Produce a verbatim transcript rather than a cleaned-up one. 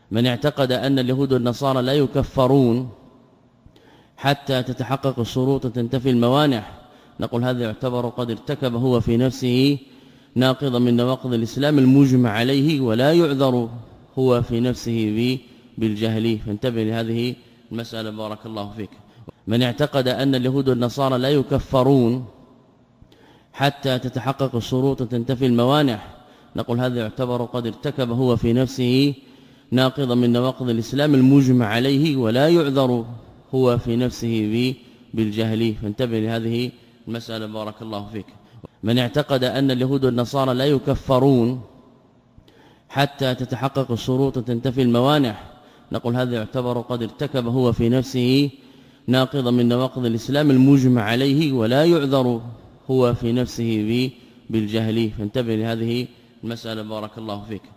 من اعتقد أن اليهود والنصارى لا يكفرون حتى تتحقق الشروط وتنتفي الموانع، نقول هذا يعتبر قد ارتكب هو في نفسه ناقضا من نواقض الإسلام المجمع عليه، ولا يعذر هو في نفسه بالجهل. فانتبه لهذه المسألة بارك الله فيك. من اعتقد أن اليهود والنصارى لا يكفرون حتى تتحقق الشروط وتنتفي الموانع، نقول هذا يعتبر قد ارتكب هو في نفسه ناقضا من نواقض الإسلام المجمع عليه، ولا يعذر هو في نفسه بالجهل. فانتبه لهذه المسألة بارك الله فيك. من اعتقد أن اليهود والنصارى لا يكفرون حتى تتحقق الشروط وتنتفي الموانع، نقول هذا يعتبر قد ارتكب هو في نفسه ناقضا من نواقض الإسلام المجمع عليه، ولا يعذر هو في نفسه بالجهل. فانتبه لهذه المسألة بارك الله فيك.